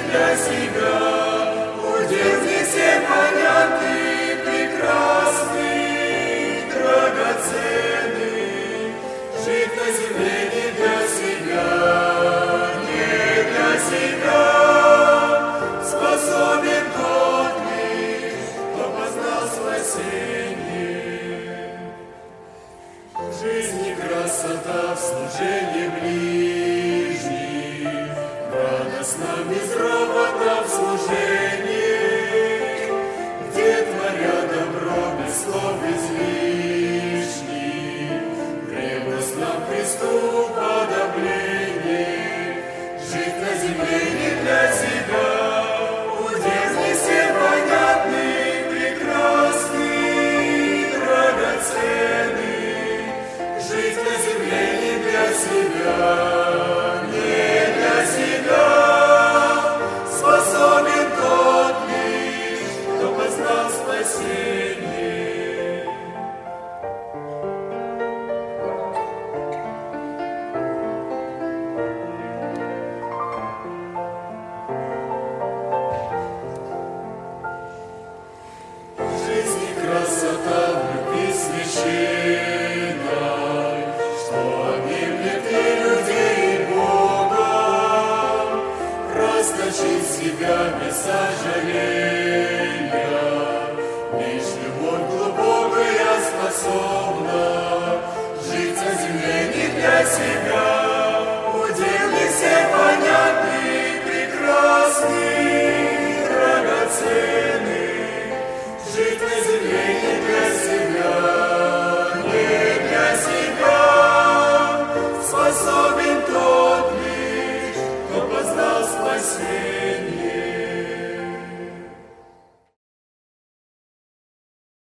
для себя. Удел не всем понятный, прекрасный, драгоценный. Жить на земле не для себя, не для себя. Способен тот лишь, кто познал спасение. В жизни красота, в служении ближним, радостно, безропотно в служении, где, творя добро, без слов излишних, ревностно Христу подобление. Жить на земле не для себя, удел не всем понятный, прекрасный, драгоценный. Жить на земле не для себя, не для себя. Способен тот лишь, кто познал спасение. В жизни красота, в любви священной, что обнимет и людей, и Бога, расточить себя без сожаления.